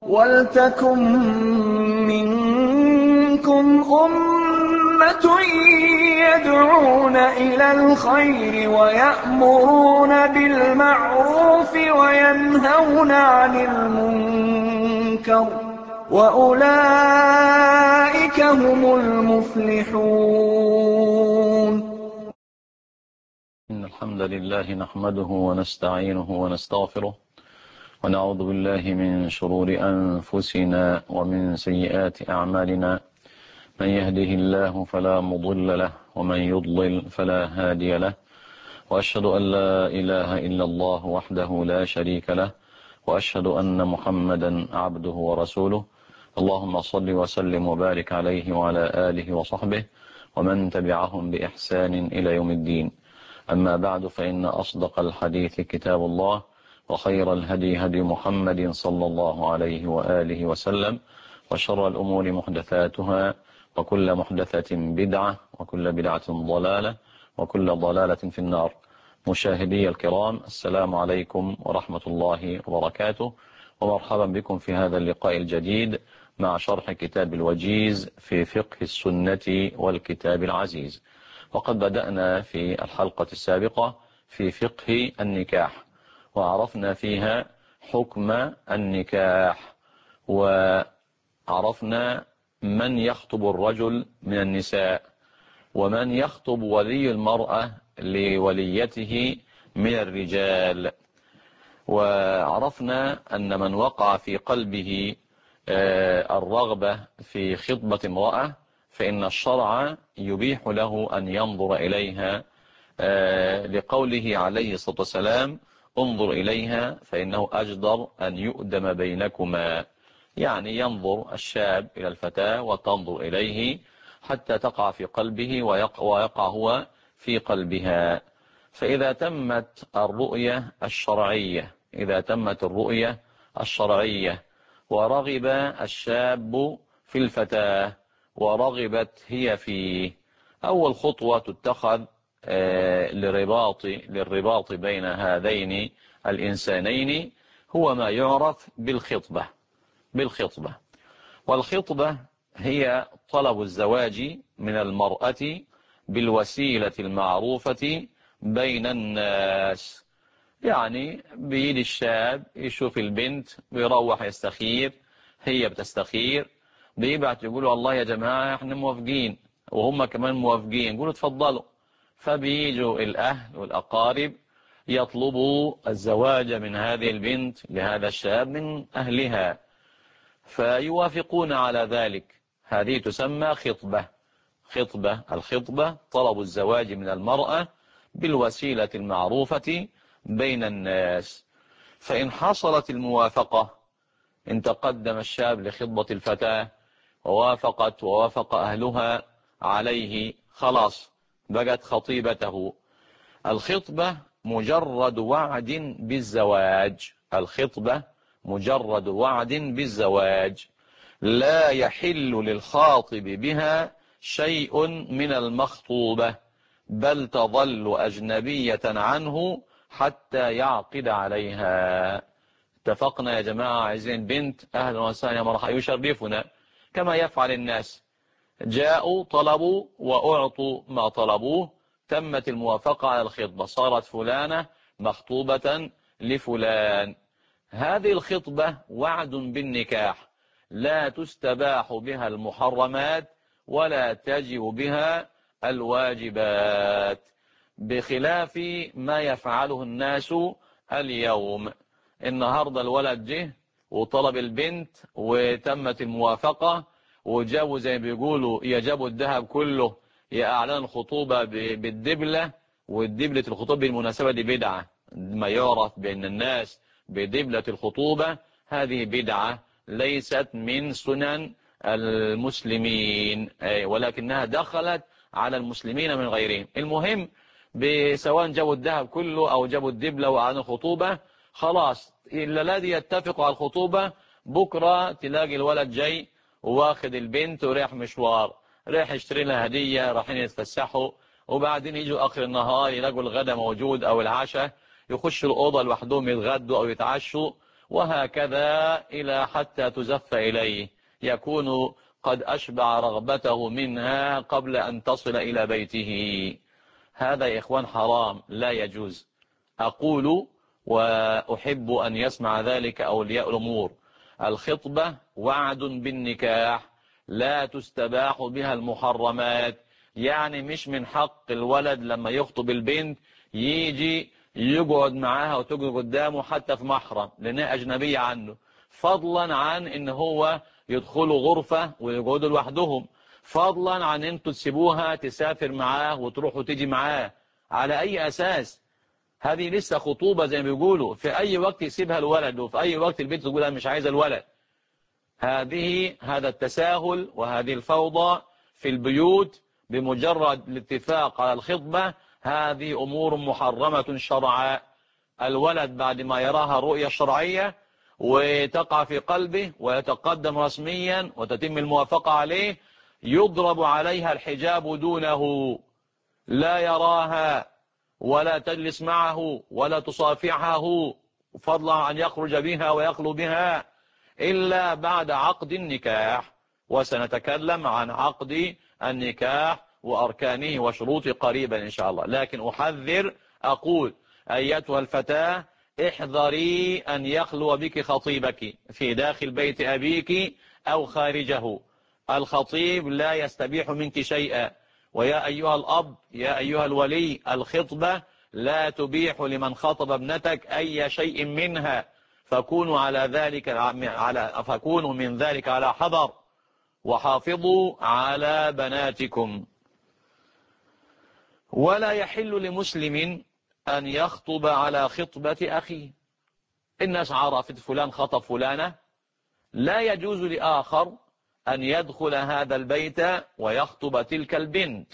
وَلْتَكُن مِّنكُمْ أُمَّةٌ يَدْعُونَ إِلَى الْخَيْرِ وَيَأْمُرُونَ بِالْمَعْرُوفِ وَيَنْهَوْنَ عَنِ الْمُنكَرِ ۚ وَأُولَٰئِكَ هُمُ الْمُفْلِحُونَ. إن الحمد لله نحمده ونستعينه ونستغفره ونعوذ بالله من شرور أنفسنا ومن سيئات أعمالنا. من يهده الله فلا مضل له ومن يضلل فلا هادي له، وأشهد أن لا إله إلا الله وحده لا شريك له، وأشهد أن محمدا عبده ورسوله. اللهم صل وسلم وبارك عليه وعلى آله وصحبه ومن تبعهم بإحسان إلى يوم الدين. أما بعد، فإن أصدق الحديث كتاب الله، وخير الهدي هدي محمد صلى الله عليه وآله وسلم، وشر الأمور محدثاتها، وكل محدثة بدعة، وكل بدعة ضلالة، وكل ضلالة في النار. مشاهدي الكرام، السلام عليكم ورحمة الله وبركاته، ومرحبا بكم في هذا اللقاء الجديد مع شرح كتاب الوجيز في فقه السنة والكتاب العزيز. وقد بدأنا في الحلقة السابقة في فقه النكاح، وعرفنا فيها حكم النكاح، وعرفنا من يخطب الرجل من النساء، ومن يخطب ولي المرأة لوليته من الرجال. وعرفنا أن من وقع في قلبه الرغبة في خطبة امرأة فإن الشرع يبيح له أن ينظر إليها، لقوله عليه الصلاة والسلام: انظر إليها فإنه أجدر أن يؤدم بينكما. يعني ينظر الشاب إلى الفتاة وتنظر إليه حتى تقع في قلبه ويقع هو في قلبها. فإذا تمت الرؤية الشرعية ورغب الشاب في الفتاة ورغبت هي فيه، أول خطوة تتخذ للرباط بين هذين الإنسانين هو ما يعرف بالخطبة. والخطبة هي طلب الزواج من المرأة بالوسيلة المعروفة بين الناس. يعني بيد الشاب يشوف البنت، بيروح يستخير، هي بتستخير، بيبعت يقولوا: الله يا جماعة احنا موافقين، وهم كمان موافقين، يقولوا اتفضلوا. فبيجوا الأهل والأقارب يطلبوا الزواج من هذه البنت لهذا الشاب من أهلها، فيوافقون على ذلك. هذه تسمى الخطبة طلب الزواج من المرأة بالوسيلة المعروفة بين الناس. فإن حصلت الموافقة، إن تقدم الشاب لخطبة الفتاة ووافق أهلها عليه، خلاص بقت خطيبته. الخطبة مجرد وعد بالزواج، لا يحل للخاطب بها شيء من المخطوبة، بل تظل أجنبية عنه حتى يعقد عليها. اتفقنا يا جماعة؟ عايزين بنت، أهلا وسهلا مرحبا، يشرفنا كما يفعل الناس. جاءوا طلبوا وأعطوا ما طلبوه، تمت الموافقة على الخطبة، صارت فلانة مخطوبة لفلان. هذه الخطبة وعد بالنكاح، لا تستباح بها المحرمات ولا تجب بها الواجبات، بخلاف ما يفعله الناس اليوم. النهاردة الولد جه وطلب البنت وتمت الموافقة، وجابوا زي ما بيقولوا يجابوا الذهب كله، يأعلن الخطوبة بالدبلة. والدبلة الخطوبة بالمناسبة دي بدعة، ما يعرف بين الناس بدبلة الخطوبة هذه بدعة ليست من سنن المسلمين، ولكنها دخلت على المسلمين من غيرهم. المهم سواء جابوا الذهب كله أو جابوا الدبلة وأعلنوا الخطوبة، خلاص الذي يتفق على الخطوبة بكرة تلاقي الولد جاي واخد البنت ورايح مشوار، رايح يشتري لها هدية، رايحين يتفسحوا، وبعدين يجوا آخر النهار يلاقوا الغدا موجود أو العشاء، يخشوا الأوضة لوحدهم يتغدوا أو يتعشوا، وهكذا إلى حتى تزف إليه، يكون قد أشبع رغبته منها قبل أن تصل إلى بيته. هذا يا إخوان حرام، لا يجوز. أقول وأحب أن يسمع ذلك أولياء الأمور: الخطبة وعد بالنكاح، لا تستباح بها المحرمات. يعني مش من حق الولد لما يخطب البنت يجي يقعد معاها وتقعد قدامه حتى في محرم لأنها أجنبية عنه، فضلا عن إن هو يدخلوا غرفة ويقعدوا لوحدهم، فضلا عن أنتوا تسيبوها تسافر معاه وتروح وتيجي معاه. على أي أساس؟ هذه لسه خطوبة زي ما بيقولوا، في أي وقت يسيبها الولد وفي أي وقت البنت تقول أنا مش عايزة الولد. هذا التساهل وهذه الفوضى في البيوت بمجرد الاتفاق على الخطبة، هذه أمور محرمة شرعا. الولد بعد ما يراها الرؤية الشرعية وتقع في قلبه ويتقدم رسميا وتتم الموافقة عليه، يضرب عليها الحجاب دونه، لا يراها ولا تجلس معه ولا تصافحه، فضلا عن يخرج بها ويخلو بها إلا بعد عقد النكاح. وسنتكلم عن عقد النكاح وأركانه وشروطه قريبا إن شاء الله. لكن أحذر، أقول أيتها الفتاة احذري أن يخلو بك خطيبك في داخل بيت أبيك أو خارجه. الخطيب لا يستبيح منك شيئا. ويا أيها الأب يا أيها الولي، الخطبة لا تبيح لمن خطب ابنتك أي شيء منها، فكونوا من ذلك على حذر، وحافظوا على بناتكم. ولا يحل لمسلم أن يخطب على خطبة أخيه. الناس عرفت فلان خطب فلانة، لا يجوز لآخر أن يدخل هذا البيت ويخطب تلك البنت،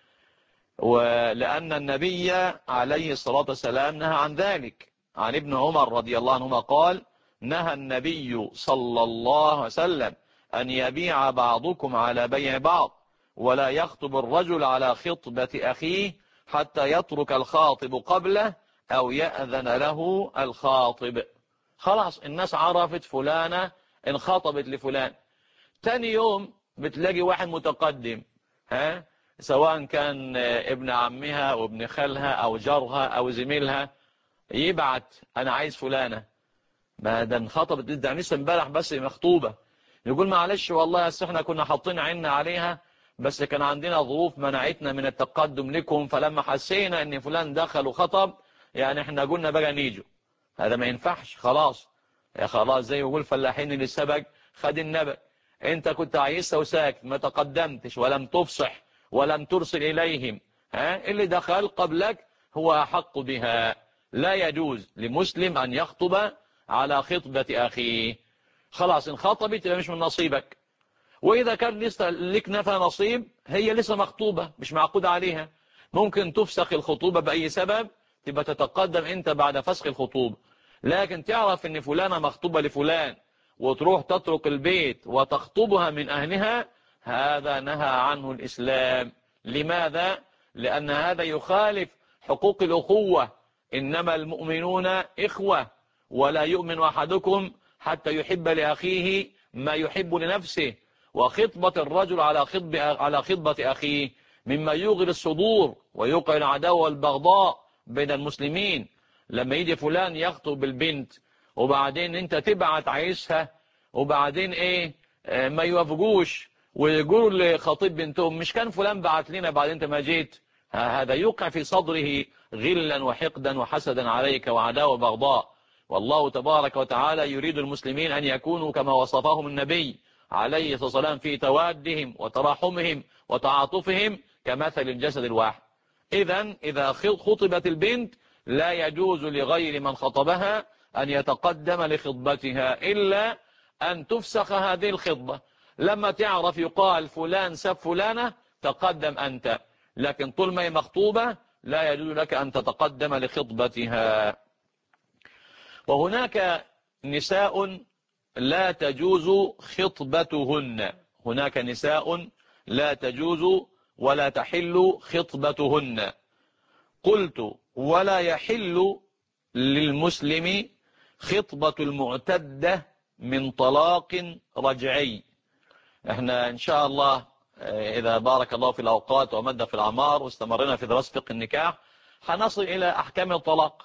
ولأن النبي عليه الصلاة والسلام نهى عن ذلك. عن ابن عمر رضي الله عنهما قال: نهى النبي صلى الله عليه وسلم أن يبيع بعضكم على بيع بعض، ولا يخطب الرجل على خطبة أخيه حتى يترك الخاطب قبله أو يأذن له الخاطب. خلاص الناس عرفت فلانة انخطبت لفلان، تاني يوم بتلاقي واحد متقدم، سواء كان ابن عمها أو ابن خالها أو جارها أو زميلها، يبعت أنا عايز فلانة. ما ده انخطبت، ده لسه امبارح بس مخطوبة. يقول معلش والله أصل احنا كنا حاطين عيننا عليها، بس كان عندنا ظروف منعتنا من التقدم لكم، فلما حسينا ان فلان دخل وخطب يعني احنا قلنا بقى نيجوا. هذا ما ينفعش. خلاص يا خلاص، زي يقول فلاحين اللي سبق خد النبأ. انت كنت عايزها وساكت، ما تقدمتش ولم تفصح ولم ترسل إليهم، اللي دخل قبلك هو أحق بها. لا يجوز لمسلم أن يخطب على خطبة أخيه. خلاص انخطبت يبقى مش من نصيبك. وإذا كان لسه لك نفى نصيب، هي لسه مخطوبة مش معقود عليها، ممكن تفسخ الخطوبة بأي سبب، تبقى تتقدم انت بعد فسخ الخطوبة. لكن تعرف ان فلانة مخطوبة لفلان وتروح تترك البيت وتخطبها من أهلها، هذا نهى عنه الإسلام. لماذا؟ لأن هذا يخالف حقوق الأخوة. إنما المؤمنون إخوة، ولا يؤمن أحدكم حتى يحب لأخيه ما يحب لنفسه. وخطبة الرجل على خطبة أخيه مما يغري الصدور ويوقع العداوة والبغضاء بين المسلمين. لما يجي فلان يخطب البنت وبعدين انت تبعت عايزها، وبعدين ما يوافقوش ويقولوا لخطيب بنتهم مش كان فلان بعت لنا بعد انت ما جيت، هذا يوقع في صدره غلا وحقدا وحسدا عليك وعداوة وبغضاء. والله تبارك وتعالى يريد المسلمين أن يكونوا كما وصفهم النبي عليه الصلاة والسلام في توادهم وتراحمهم وتعاطفهم كمثل الجسد الواحد. إذا خطبت البنت لا يجوز لغير من خطبها أن يتقدم لخطبتها إلا أن تفسخ هذه الخطبة. لما تعرف يقال فلان سب فلانة تقدم أنت، لكن طول ما هي مخطوبة لا يجوز لك أن تتقدم لخطبتها. وهناك نساء لا تجوز خطبتهن، هناك نساء لا تجوز ولا تحل خطبتهن. قلت ولا يحل للمسلم خطبة المعتدة من طلاق رجعي. احنا ان شاء الله اذا بارك الله في الاوقات ومد في الاعمار واستمرنا في دراسة فقه النكاح هنصل الى احكام الطلاق.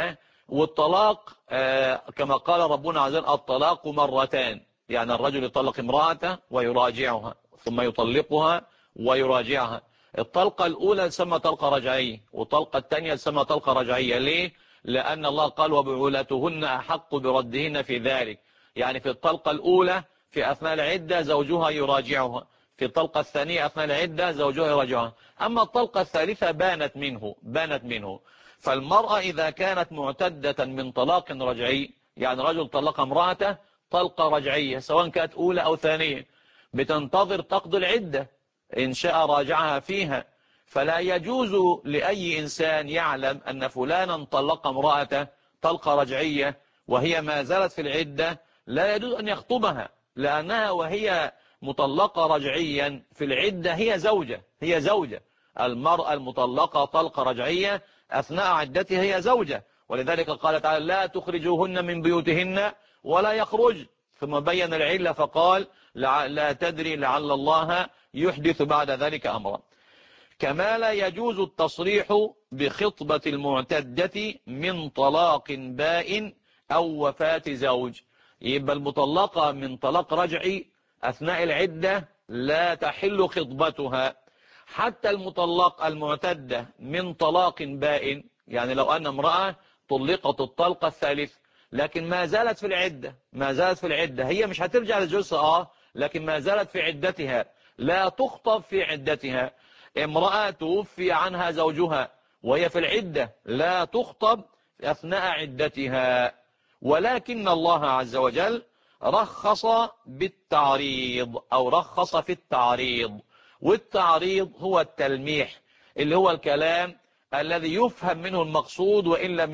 والطلاق كما قال ربنا عز وجل الطلاق مرتان، يعني الرجل يطلق امرأته ويراجعها ثم يطلقها ويراجعها. الطلقة الأولى تسمى طلقة رجعية، والطلقة الثانية تسمى طلقة رجعية. ليه؟ لأن الله قال وبعولتهن أحق بردهن في ذلك. يعني في الطلقة الأولى في أثناء العدة زوجها يراجعها، في الطلقة الثانية أثناء العدة زوجها يراجعها. أما الطلقة الثالثة بانت منه. فالمرأة إذا كانت معتدة من طلاق رجعي، يعني رجل طلق امرأته طلقة رجعية سواء كانت أولى أو ثانية، بتنتظر تقضي العدة، إن شاء راجعها فيها. فلا يجوز لأي إنسان يعلم أن فلانا طلق امرأته طلقة رجعية وهي ما زالت في العدة، لا يجوز أن يخطبها، لأنها وهي مطلقة رجعيا في العدة هي زوجة. المرأة المطلقة طلقة رجعية أثناء عدتها هي زوجة، ولذلك قال تعالى لا تخرجوهن من بيوتهن ولا يخرج، ثم بين العلة فقال لا تدري لعل الله يحدث بعد ذلك أمرا. كما لا يجوز التصريح بخطبة المعتدة من طلاق بائن أو وفاة زوج. يبقى المطلقة من طلاق رجعي أثناء العدة لا تحل خطبتها. حتى المعتدة من طلاق بائن، يعني لو أن امرأة طلقت الطلقة الثالث لكن ما زالت في العدة هي مش هترجع لجوزها لكن ما زالت في عدتها، لا تخطب في عدتها. امرأة توفي عنها زوجها وهي في العدة لا تخطب أثناء عدتها. ولكن الله عز وجل رخص بالتعريض أو رخص في التعريض، والتعريض هو التلميح، اللي هو الكلام الذي يفهم منه المقصود وإن لم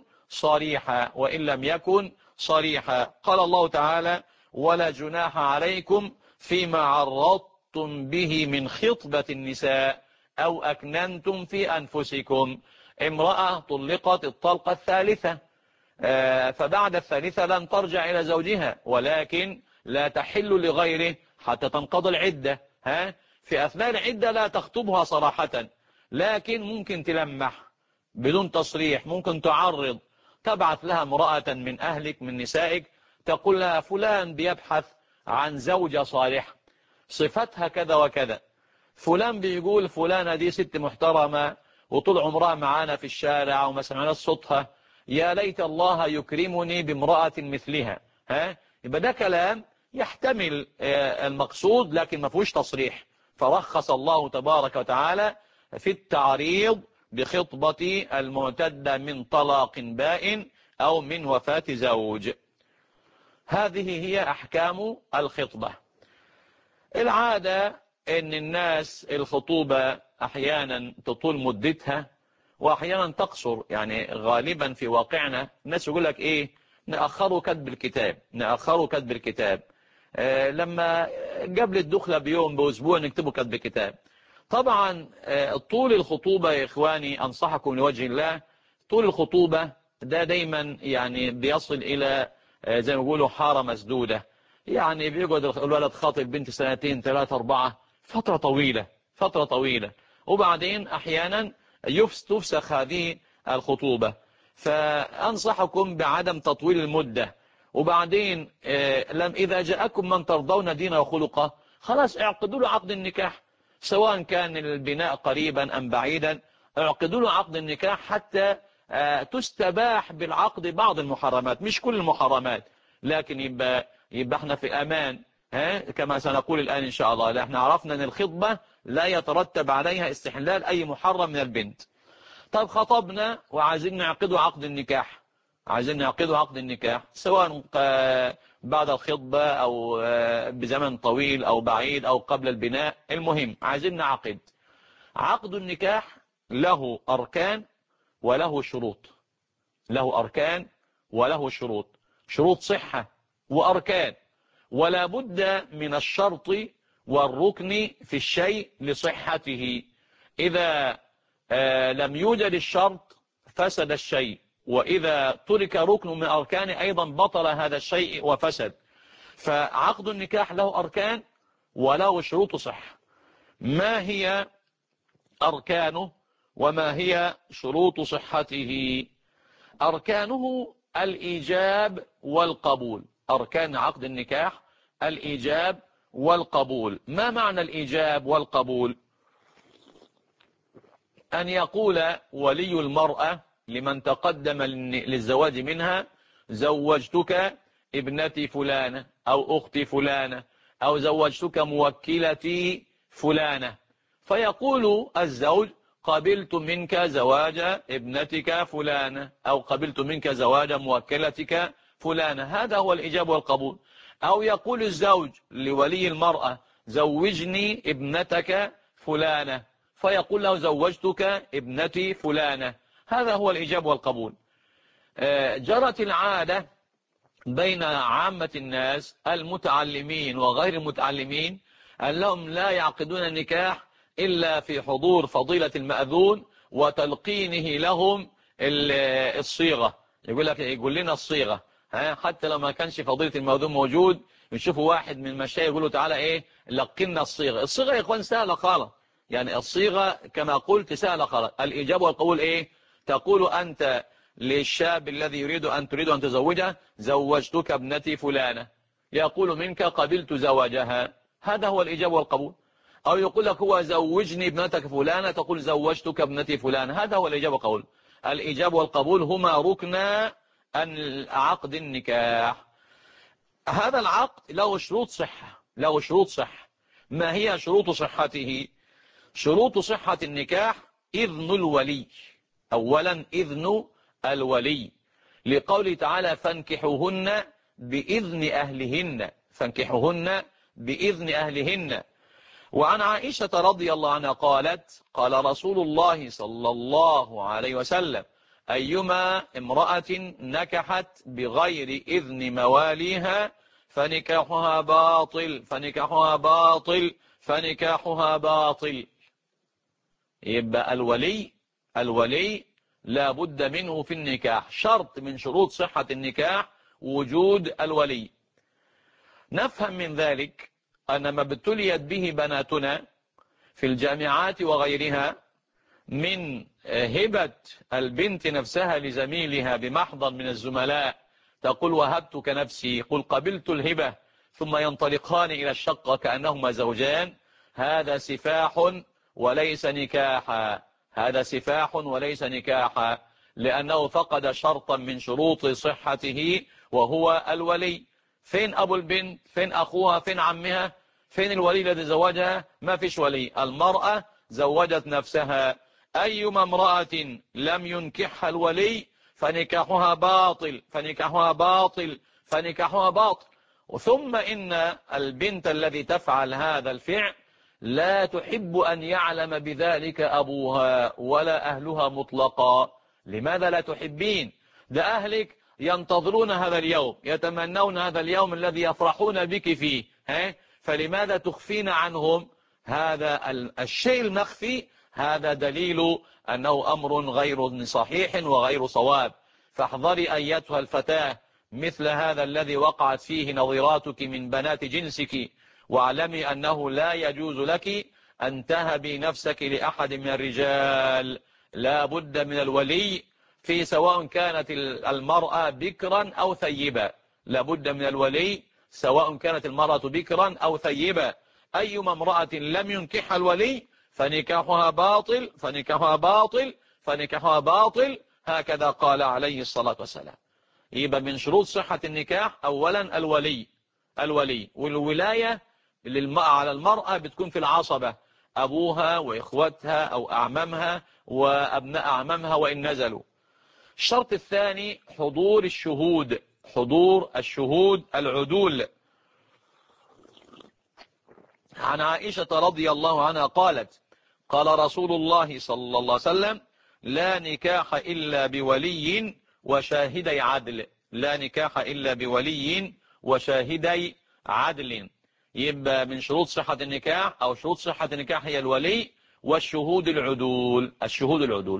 يكن صريحا. قال الله تعالى ولا جناح عليكم فيما عرضتم به من خطبة النساء أو أكننتم في أنفسكم. امرأة طلقت الطلقة الثالثة، فبعد الثالثة لن ترجع إلى زوجها، ولكن لا تحل لغيره حتى تنقضي العدة. في أثناء العدة لا تخطبها صراحة، لكن ممكن تلمح بدون تصريح، ممكن تعرض، تبعث لها امرأة من أهلك من نسائك تقول لها فلان بيبحث عن زوجة صالحة صفتها كذا وكذا، فلان بيقول فلانة دي ست محترمة وطول عمرها معانا في الشارع وما سمعنا صوتها، يا ليت الله يكرمني بامرأة مثلها. يبقى ده كلام يحتمل المقصود لكن ما فيهوش تصريح، فرخص الله تبارك وتعالى في التعريض بخطبة المعتدة من طلاق بائن أو من وفاة زوج. هذه هي أحكام الخطبة. العادة أن الناس الخطوبة أحيانا تطول مدتها وأحيانا تقصر، يعني غالبا في واقعنا الناس يقول لك إيه نأخروا كتب الكتاب، لما قبل الدخلة بيوم بأسبوع نكتبوا كتب الكتاب. طبعا طول الخطوبة يا إخواني أنصحكم لوجه الله، طول الخطوبة ده دايما يعني بيصل إلى زي ما بيقولوا حارة مسدودة، يعني بيقعد الولد خاطب بنت 2 3 4 فترة طويلة، وبعدين أحيانا تفسخ هذه الخطوبة. فأنصحكم بعدم تطويل المدة. وبعدين إذا جاءكم من ترضون دينه وخلقه خلاص اعقدوا له عقد النكاح، سواء كان البناء قريبا أم بعيدا، اعقدوا له عقد النكاح حتى تستباح بالعقد بعض المحرمات، مش كل المحرمات، لكن يبقى احنا في أمان. كما سنقول الآن إن شاء الله، احنا عرفنا أن الخطبة لا يترتب عليها استحلال أي محرم من البنت. طيب خطبنا وعايزين نعقدوا عقد النكاح، سواء بعد الخطبة أو بزمن طويل أو بعيد أو قبل البناء، المهم عايزين نعقد. عقد النكاح له أركان وله شروط، شروط صحة وأركان، ولا بد من الشرط والركن في الشيء لصحته. إذا لم يوجد الشرط فسد الشيء وإذا ترك ركن من أركانه أيضا بطل هذا الشيء وفسد. فعقد النكاح له أركان وله شروط صحة. ما هي أركانه وما هي شروط صحته؟ أركانه الإيجاب والقبول. أركان عقد النكاح الإيجاب والقبول. ما معنى الإيجاب والقبول؟ أن يقول ولي المرأة لمن تقدم للزواج منها: زوجتك ابنتي فلانة أو أختي فلانة، أو زوجتك موكلتي فلانة. فيقول الزوج: قبلت منك زواج ابنتك فلانة، أو قبلت منك زواج موكلتك فلانة. هذا هو الإجابة والقبول. أو يقول الزوج لولي المرأة: زوجني ابنتك فلانة، فيقول له: زوجتك ابنتي فلانة. هذا هو الإجابة والقبول. جرت العادة بين عامة الناس المتعلمين وغير المتعلمين أنهم لا يعقدون النكاح إلا في حضور فضيلة المأذون وتلقينه لهم الصيغة. يقول لنا الصيغة، حتى لو ما كانش فضيلة المأذون موجود يشوفوا واحد من المشايخ يقولوا: تعالى لقنا الصيغة. الصيغة يا إخوان سهلة خالص، يعني الصيغة كما قلت سهلة خالص. الإجابة والقبول تقول أنت للشاب الذي تريد أن تزوجه: زوجتك ابنتي فلانة. يقول منك: قبلت زواجها. هذا هو الإجابة والقبول. أو يقول لك هو: زوجني ابنتك فلانة، تقول: زوجتك ابنتي فلانة. هذا هو الإجابة والقبول. الإجابة والقبول هما ركن عقد النكاح. هذا العقد له شروط صحة، له شروط صحة. ما هي شروط صحته؟ شروط صحة النكاح: إذن الولي. أولا إذن الولي، لقوله تعالى: فانكحوهن بإذن أهلهن. فانكحوهن بإذن أهلهن. وعن عائشة رضي الله عنها قالت: قال رسول الله صلى الله عليه وسلم: أيما امرأة نكحت بغير إذن مواليها فنكاحها باطل، فنكاحها باطل، فنكاحها باطل. يبقى الولي لا بد منه في النكاح. شرط من شروط صحة النكاح وجود الولي. نفهم من ذلك أن ما ابتليت به بناتنا في الجامعات وغيرها من هبة البنت نفسها لزميلها بمحضر من الزملاء، تقول: وهبتك نفسي، قل قبلت الهبة، ثم ينطلقان إلى الشقة كأنهما زوجان. هذا سفاح وليس نكاحا، هذا سفاح وليس نكاحا، لأنه فقد شرطا من شروط صحته وهو الولي. فين أبو البنت؟ فين أخوها؟ فين عمها؟ فين الولي الذي زوجها؟ ما فيش ولي. المرأة زوجت نفسها. أيما امرأة لم ينكحها الولي فنكاحها باطل، فنكاحها باطل، فنكاحها باطل. ثم إن البنت الذي تفعل هذا الفعل لا تحب أن يعلم بذلك أبوها ولا أهلها مطلقا. لماذا لا تحبين؟ ده أهلك ينتظرون هذا اليوم، يتمنون هذا اليوم الذي يفرحون بك فيه، فلماذا تخفين عنهم هذا الشيء المخفي؟ هذا دليل أنه أمر غير صحيح وغير صواب. فاحذري أيتها الفتاة مثل هذا الذي وقعت فيه نظيراتك من بنات جنسك، واعلمي أنه لا يجوز لك أن تهبي نفسك لأحد من الرجال. لا بد من الولي، في سواء كانت المرأة بكرا أو ثيبا. لا بد من الولي سواء كانت المرأة بكرا أو ثيبا. أيما امرأة لم ينكحها الولي فنكاحها باطل، فنكاحها باطل، فنكاحها باطل. هكذا قال عليه الصلاة والسلام. يبقى من شروط صحة النكاح أولا الولي. والولاية على المرأة بتكون في العصبة: أبوها وإخوتها أو أعمامها وأبناء أعمامها وإن نزلوا. الشرط الثاني حضور الشهود، حضور الشهود العدول. عن عائشة رضي الله عنها قالت: قال رسول الله صلى الله عليه وسلم: لا نكاح إلا بولي وشاهدي عدل. لا نكاح إلا بولي وشاهدي عدل. يبقى من شروط صحة النكاح أو شروط صحة النكاح هي الولي والشهود العدول. الشهود العدول.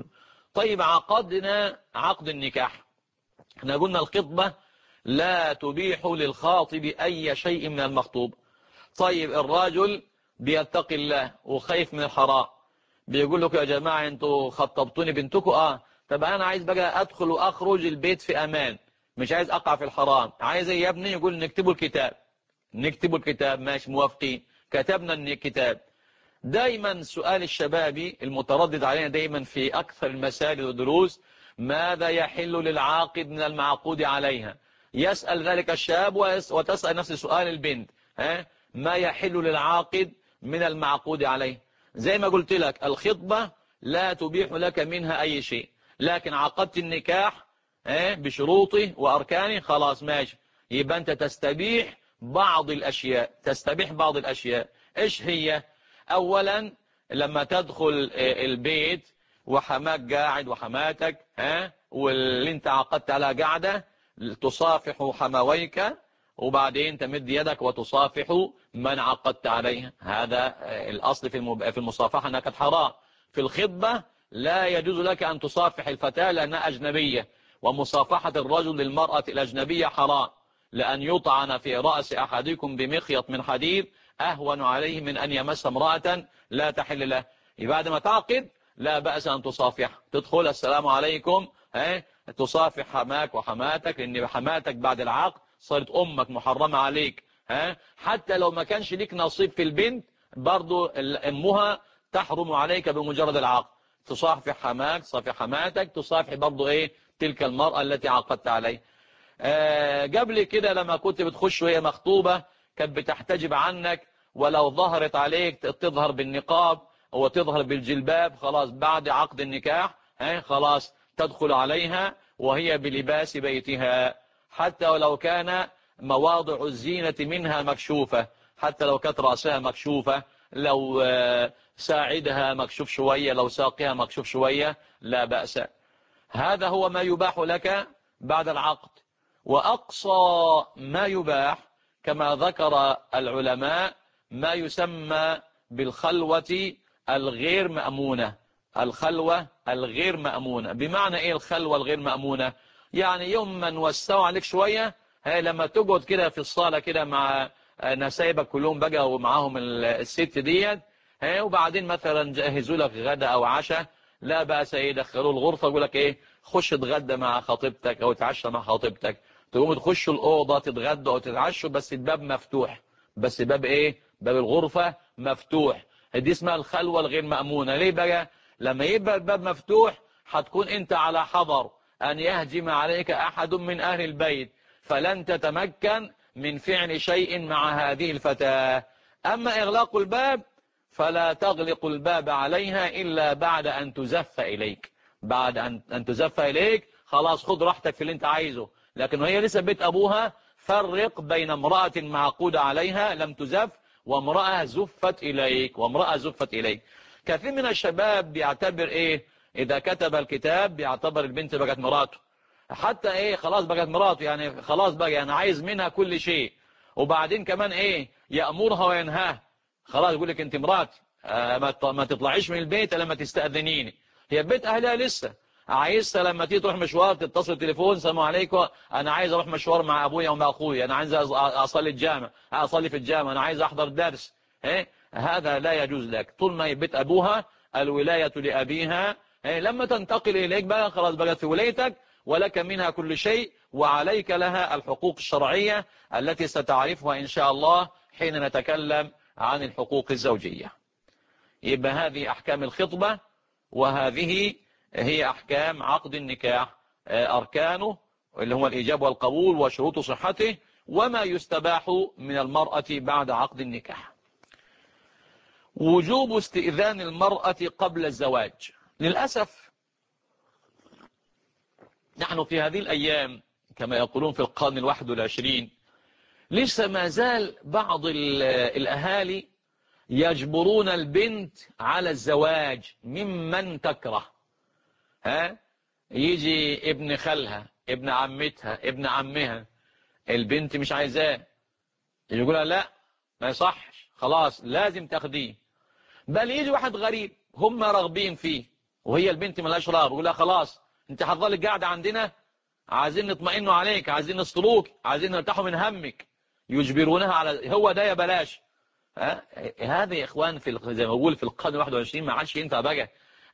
طيب عقدنا عقد النكاح، احنا قلنا الخطبة لا تبيح للخاطب أي شيء من المخطوب. طيب الراجل بيتقي الله وخايف من الحرام، بيقول لكم يا جماعة انتوا خطبتوني بنتكم، طب انا عايز بقى ادخل واخرج البيت في امان، مش عايز اقع في الحرام، عايز ايه يا ابني؟ يقول نكتبوا الكتاب. نكتبوا الكتاب، ماشي موافقين، كتبنا الكتاب. دايما سؤال الشبابي المتردد علينا دايما في اكثر المسائل والدروس: ماذا يحل للعاقد من المعقود عليها؟ يسأل ذلك الشاب وتسأل نفس سؤال البنت، ما يحل للعاقد من المعقود عليه؟ زي ما قلت لك الخطبة لا تبيح لك منها أي شيء، لكن عقدت النكاح بشروطه وأركانه، خلاص ماشي، يبقى أنت تستبيح بعض الأشياء. تستبيح بعض الأشياء، إيش هي؟ أولا لما تدخل البيت وحماك قاعد وحماتك واللي انت عقدت على قاعدة، تصافح حمويك وبعدين تمد يدك وتصافح من عقدت عليها. هذا الأصل في المصافحة أنها كانت حرام. في الخطبة لا يجوز لك أن تصافح الفتاة لأنها أجنبية، ومصافحة الرجل للمرأة الأجنبية حرام، لأن يطعن في رأس أحدكم بمخيط من حديد أهون عليه من أن يمس امرأة لا تحل له. بعد ما تعقد لا بأس أن تصافح، تدخل السلام عليكم، تصافح حماك وحماتك، لأن حماتك بعد العقد صارت أمك محرمة عليك، حتى لو ما كانش ليك نصيب في البنت برضو أمها تحرم عليك بمجرد العقد. تصافح حماك، تصافح حماتك، تصافح برضو تلك المرأة التي عقدت عليها. قبل كده لما كنت بتخش وهي مخطوبة كانت بتحتجب عنك، ولو ظهرت عليك تظهر بالنقاب وتظهر بالجلباب، خلاص بعد عقد النكاح خلاص تدخل عليها وهي بلباس بيتها، حتى ولو كان مواضع الزينة منها مكشوفة، حتى لو كانت رأسها مكشوفة، لو ساعدها مكشوف شوية، لو ساقها مكشوف شوية، لا بأس. هذا هو ما يباح لك بعد العقد. وأقصى ما يباح كما ذكر العلماء ما يسمى بالخلوة الغير مأمونة. الخلوة الغير مأمونة بمعنى إيه الخلوة الغير مأمونة؟ يعني يوم ما نوسعوا عليك شوية، لما تقعد كده في الصالة كده مع نسايبك كلهم بقى ومعاهم الست ديت، وبعدين مثلا جهزوا لك غدا أو عشاء، لا بأس يدخلوا الغرفة يقول لك خش اتغدى مع خطيبتك أو تعشى مع خطيبتك، تقوموا تخشوا الأوضة تتغدوا أو تتعشوا بس الباب مفتوح، بس باب باب الغرفة مفتوح. دي اسمها الخلوة الغير مأمونة. ليه بقى؟ لما يبقى الباب مفتوح هتكون انت على حذر أن يهجم عليك أحد من أهل البيت، فلن تتمكن من فعل شيء مع هذه الفتاة. أما إغلاق الباب فلا تغلق الباب عليها إلا بعد أن تزف إليك. بعد أن تزف إليك خلاص خد راحتك في اللي انت عايزه، لكن وهي لسه بيت أبوها فرق بين امرأة معقودة عليها لم تزف وامرأة زفت إليك. وامرأة زفت إليك. كثير من الشباب بيعتبر إذا كتب الكتاب بيعتبر البنت بقت مراته، حتى خلاص بقت مراته، يعني خلاص بقى أنا عايز منها كل شيء، وبعدين كمان يأمرها وينهاها. خلاص يقول لك انت مراتي، ما تطلعيش من البيت لما تستأذنيني. هي بيت أهلها لسه، عايزة لما تيجي تروح مشوار تتصل تليفون السلام عليكم أنا عايز أروح مشوار مع أبويا ومع أخويا، أنا عايز أصلي في الجامع، أنا عايز أحضر درس. هذا لا يجوز لك طول ما بيت أبوها، الولاية لأبيها. لما تنتقل إليك بقى خلاص بقت في ولايتك ولك منها كل شيء، وعليك لها الحقوق الشرعية التي ستعرفها إن شاء الله حين نتكلم عن الحقوق الزوجية. يبقى هذه أحكام الخطبة، وهذه هي أحكام عقد النكاح، أركانه اللي هو الإيجاب والقبول وشروط صحته، وما يستباح من المرأة بعد عقد النكاح. وجوب استئذان المرأة قبل الزواج. للأسف نحن في هذه الأيام كما يقولون في القرن 21 لسه ما زال بعض الأهالي يجبرون البنت على الزواج ممن تكره. يجي ابن خالها، ابن عمتها، ابن عمها، البنت مش عايزاه، يقولها لا ما يصحش، خلاص لازم تاخديه. بل يجي واحد غريب هم راغبين فيه وهي البنت ملهاش رغبة، يقول لها خلاص انت هتظلك قاعدة عندنا، عايزين نطمئنوا عليك، عايزين نستروك، عايزين نرتاحوا من همك، يجبرونها على هو ده يا بلاش. هذا يا اخوان زي ما بقول في القرن 21 ما عادش ينفع بقى.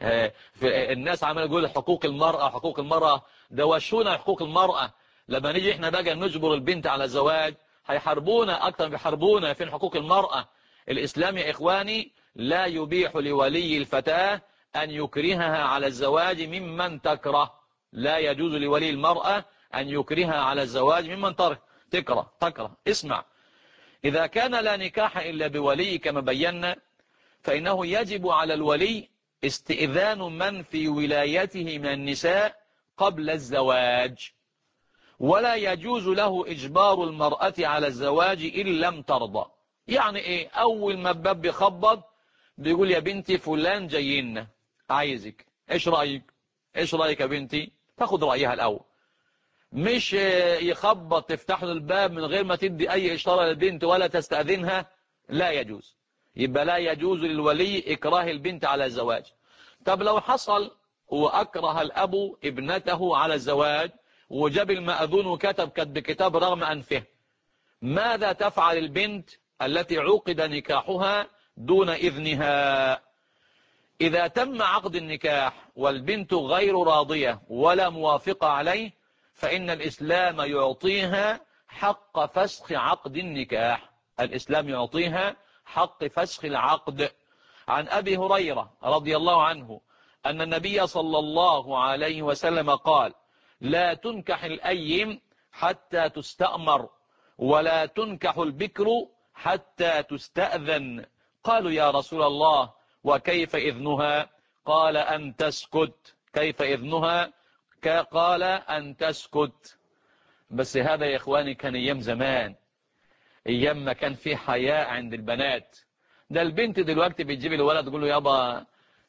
الناس عماله تقول حقوق المرأة حقوق المرأة، دوشونا حقوق المرأة. لما نيجي احنا بقى نجبر البنت على الزواج هيحاربونا اكتر، بيحاربونا فين حقوق المرأة. الاسلام يا اخواني لا يبيح لولي الفتاة ان يكرهها على الزواج ممن تكره. لا يجوز لولي المرأة ان يكرهها على الزواج ممن تكره. اسمع، إذا كان لا نكاح إلا بولي كما بينا، فإنه يجب على الولي استئذان من في ولايته من النساء قبل الزواج، ولا يجوز له إجبار المرأة على الزواج إن لم ترضى. يعني إيه؟ أول ما الباب بيخبط بيقول يا بنتي فلان جايين عايزك، إيش رأيك يا بنتي؟ تاخد رأيها الأول، مش يخبط تفتح له الباب من غير ما تدي أي إشارة للبنت ولا تستأذنها. لا يجوز. يبقى لا يجوز للولي إكراه البنت على الزواج. طب لو حصل وأكره الأب ابنته على الزواج وجاب المأذون وكتب كتاب رغم أنفه، ماذا تفعل البنت التي عقد نكاحها دون إذنها؟ إذا تم عقد النكاح والبنت غير راضية ولا موافقة عليه، فإن الإسلام يعطيها حق فسخ عقد النكاح. الإسلام يعطيها حق فسخ العقد. عن أبي هريرة رضي الله عنه أن النبي صلى الله عليه وسلم قال: لا تنكح الأيم حتى تستأمر، ولا تنكح البكر حتى تستأذن. قالوا يا رسول الله وكيف إذنها؟ قال أن تسكت. كيف إذنها؟ قال أن تسكت. بس هذا يا إخواني كان أيام زمان، أيام ما كان في حياء عند البنات. ده البنت دلوقتي بتجيب الولد تقول له يابا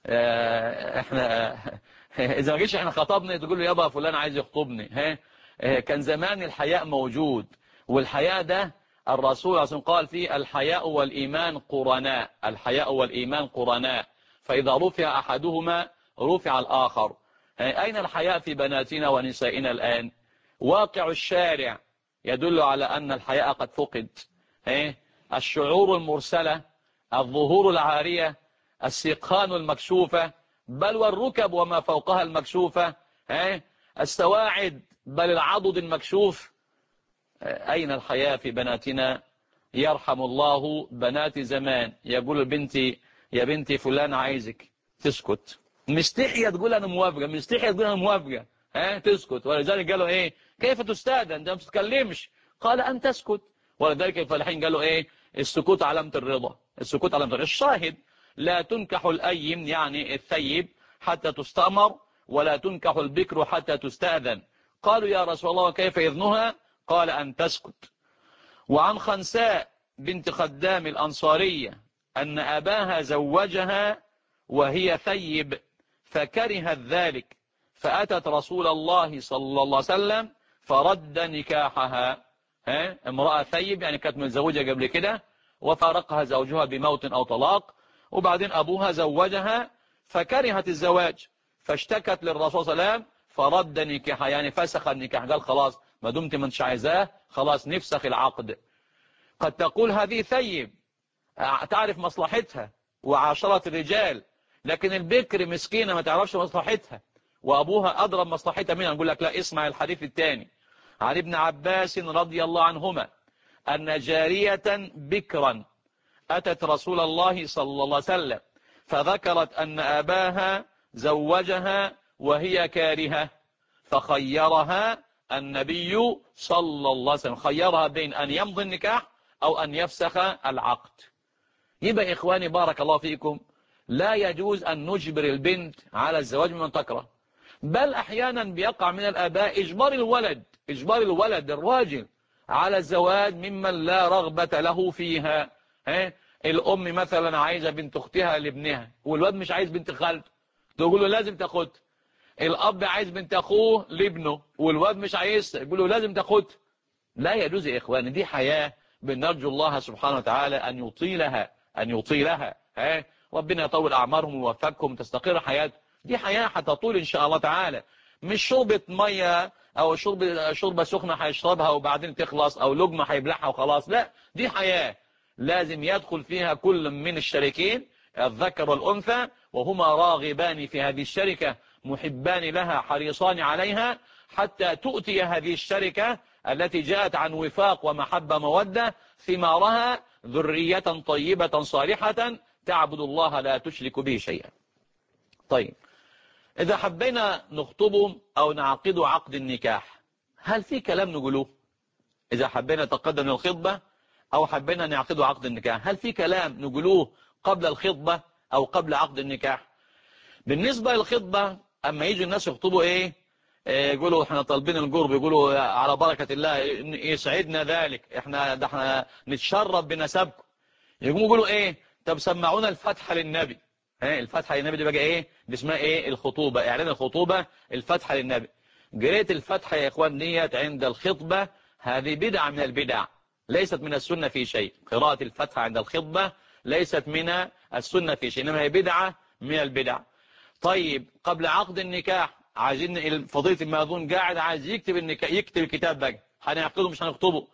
احنا إذا ما جيش احنا خطبني تقول له يابا فلان عايز يخطبني. كان زمان الحياء موجود، والحياء ده الرسول عليه قال فيه الحياء والإيمان قرناء. الحياء والإيمان قرناء، فإذا رفع أحدهما رفع الآخر. أين الحياء في بناتنا ونسائنا الآن؟ واقع الشارع يدل على أن الحياء قد فقد. الشعور المرسلة، الظهور العارية، السيقان المكشوفة، بل والركب وما فوقها المكشوفة، السواعد، بل العضد المكشوف. أين الحياء في بناتنا؟ يرحم الله بنات زمان. يقول لبنتي يا بنتي فلان عايزك، تسكت. مستحية تقول أنا موافقة، مستحية تقول أنا موافقة، تسكت. ولذلك قالوا إيه؟ كيف تستأذن؟ ده ما تتكلمش. قال أن تسكت. ولذلك الفلاحين قالوا إيه؟ السكوت علامة الرضا. السكوت علامة الرضا. الشاهد: لا تنكح الأيم يعني الثيب حتى تستأمر، ولا تنكح البكر حتى تستأذن. قالوا يا رسول الله كيف إذنها؟ قال أن تسكت. وعن خنساء بنت خدام الأنصارية أن أباها زوجها وهي ثيب فكرهت ذلك، فأتت رسول الله صلى الله عليه وسلم فرد نكاحها. امرأة ثيب يعني كانت متزوجة قبل كده وفارقها زوجها بموت أو طلاق، وبعدين أبوها زوجها فكرهت الزواج، فاشتكت للرسول صلى الله عليه وسلم فرد نكاحها، يعني فسخ النكاح. قال خلاص ما دمت من عايزاه خلاص نفسخ العقد. قد تقول هذه ثيب تعرف مصلحتها وعاشرت الرجال، لكن البكر مسكينة ما تعرفش مصلحتها وأبوها أضرب مصلحتها منها. نقول لك لا، اسمع الحديث الثاني. عن ابن عباس رضي الله عنهما أن جارية بكرا أتت رسول الله صلى الله عليه وسلم فذكرت أن أباها زوجها وهي كارهة، فخيرها النبي صلى الله عليه وسلم، خيرها بين أن يمضي النكاح أو أن يفسخ العقد. يبقى إخواني بارك الله فيكم، لا يجوز أن نجبر البنت على الزواج ممن تكره، بل أحيانا بيقع من الآباء إجبار الولد الراجل على الزواج ممن لا رغبة له فيها. الأم مثلا عايزة بنت أختها لابنها والواد مش عايز بنت خالته، تقول له لازم تاخد. الأب عايز بنت أخوه لابنه والواد مش عايز، يقول له لازم تاخد. لا يجوز يا إخواني، دي حياة بنرجو الله سبحانه وتعالى أن يطيلها. ربنا يطول أعمارهم ويوفقهم تستقر دي حياة هتطول إن شاء الله تعالى، مش شربة مية أو شربة سخنة هيشربها وبعدين تخلص، أو لقمة هيبلعها وخلاص. لا، دي حياة لازم يدخل فيها كل من الشريكين الذكر والأنثى وهما راغبان في هذه الشركة، محبان لها، حريصان عليها، حتى تؤتي هذه الشركة التي جاءت عن وفاق ومحبة مودة ثمارها ذرية طيبة صالحة تعبد الله لا تشرك به شيئا. طيب، إذا حبينا نخطبه أو نعقد عقد النكاح، هل في كلام نقوله؟ إذا حبينا نتقدم للخطبة أو حبينا نعقد عقد النكاح، هل في كلام نقولوه قبل الخطبة أو قبل عقد النكاح؟ بالنسبة للخطبة، أما يجي الناس يخطبوا إيه؟ يقولوا احنا طالبين القرب، يقولوا على بركة الله، يسعدنا ذلك، احنا نتشرف بنسبكم. يقولوا ايه؟ طب سمعونا الفاتحة للنبي. الفاتحة للنبي دي بقى ايه؟ دي اسمها ايه؟ الخطوبة، اعلان الخطوبة، الفاتحة للنبي. قريت الفاتحة يا اخوان ديت عند الخطبة، هذه بدعة من البدع، ليست من السنة في شيء. قراءة الفاتحة عند الخطبة ليست من السنة في شيء، انما هي بدعة من البدع. طيب، قبل عقد النكاح عايزين فضيلة المأذون قاعد عايز يكتب يكتب الكتاب بقى، هنعقده مش هنخطبه.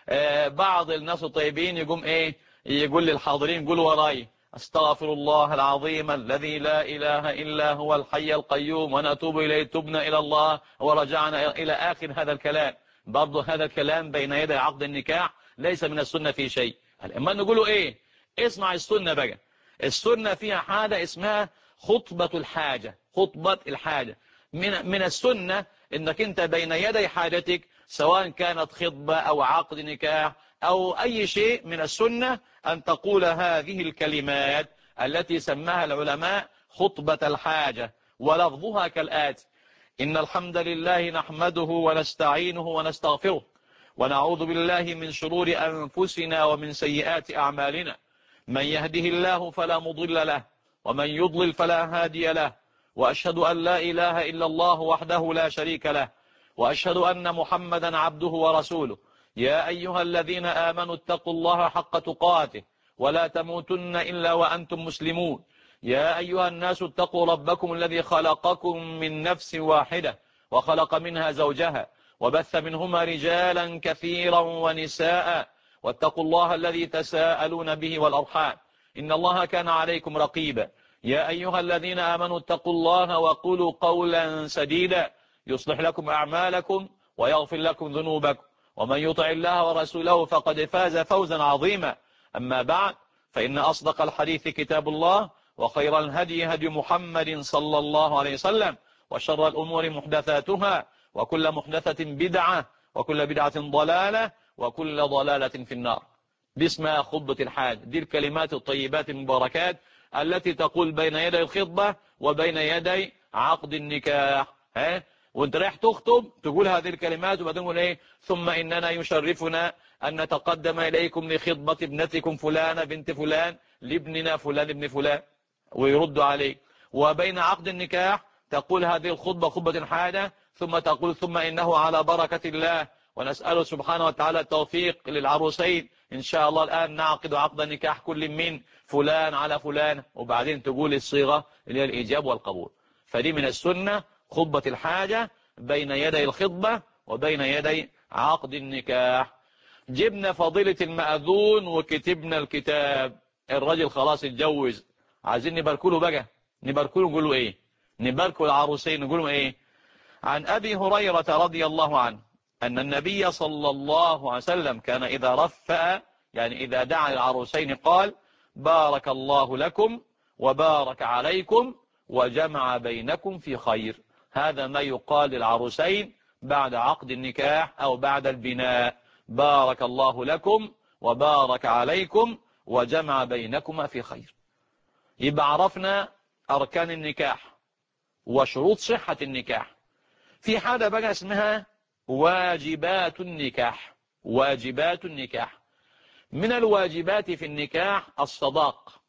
بعض الناس الطيبين يقوم ايه؟ يقول للحاضرين قولوا وراي: استغفر الله العظيم الذي لا اله الا هو الحي القيوم ونتوب اليه، تبنا الى الله ورجعنا الى اخر هذا الكلام. برضه هذا الكلام بين يدي عقد النكاح ليس من السنة في شيء. اما نقوله ايه؟ اسمع السنة بقى. السنة فيها حاجة اسمها خطبة الحاجة. خطبة الحاجة من السنة انك انت بين يدي حاجتك، سواء كانت خطبة او عقد نكاح او اي شيء، من السنة ان تقول هذه الكلمات التي سماها العلماء خطبة الحاجة، ولفظها كالآتي: إن الحمد لله نحمده ونستعينه ونستغفره ونعوذ بالله من شرور أنفسنا ومن سيئات أعمالنا، من يهده الله فلا مضل له ومن يضلل فلا هادي له، وأشهد أن لا إله إلا الله وحده لا شريك له، وأشهد أن محمدا عبده ورسوله. يا أيها الذين آمنوا اتقوا الله حق تقاته ولا تموتن إلا وأنتم مسلمون. يا أيها الناس اتقوا ربكم الذي خلقكم من نفس واحدة وخلق منها زوجها وبث منهما رجالا كثيرا ونساء، واتقوا الله الذي تساءلون به والأرحام إن الله كان عليكم رقيبا. يا أيها الذين آمنوا اتقوا الله وقولوا قولا سديدا يصلح لكم أعمالكم ويغفر لكم ذنوبكم، ومن يطع الله ورسوله فقد فاز فوزا عظيما. أما بعد، فإن أصدق الحديث كتاب الله، وخير الهدي هدي محمد صلى الله عليه وسلم، وشر الأمور محدثاتها، وكل محدثة بدعة، وكل بدعة ضلالة، وكل ضلالة في النار. دي اسمها خطبة الحاج. دي الكلمات الطيبات المباركات التي تقول بين يدي الخطبة وبين يدي عقد النكاح. وانت رايح تخطب تقول هذه الكلمات، وبعدين تقول ايه؟ ثم اننا يشرفنا ان نتقدم اليكم لخطبة ابنتكم فلانة بنت فلان لابننا فلان ابن فلان، ويرد عليك. وبين عقد النكاح تقول هذه الخطبة خطبة الحاجة، ثم تقول ثم إنه على بركة الله، ونسأله سبحانه وتعالى التوفيق للعروسين إن شاء الله. الآن نعقد عقد النكاح كل من فلان على فلان، وبعدين تقول الصيغة اللي هي الإيجاب والقبول. فدي من السنة خطبة الحاجة بين يدي الخطبة وبين يدي عقد النكاح. جبنا فضيلة المأذون وكتبنا الكتاب، الرجل خلاص اتجوز، عايزين نباركله بقى. نباركله نقوله ايه؟ نباركوا العروسين نقوله ايه؟ عن أبي هريرة رضي الله عنه أن النبي صلى الله عليه وسلم كان إذا رفأ، يعني إذا دعا العروسين، قال: بارك الله لكم وبارك عليكم وجمع بينكم في خير. هذا ما يقال للعروسين بعد عقد النكاح أو بعد البناء: بارك الله لكم وبارك عليكم وجمع بينكما في خير. يبقى عرفنا أركان النكاح وشروط صحة النكاح. في حاجة بقى اسمها واجبات النكاح. واجبات النكاح: من الواجبات في النكاح الصداق،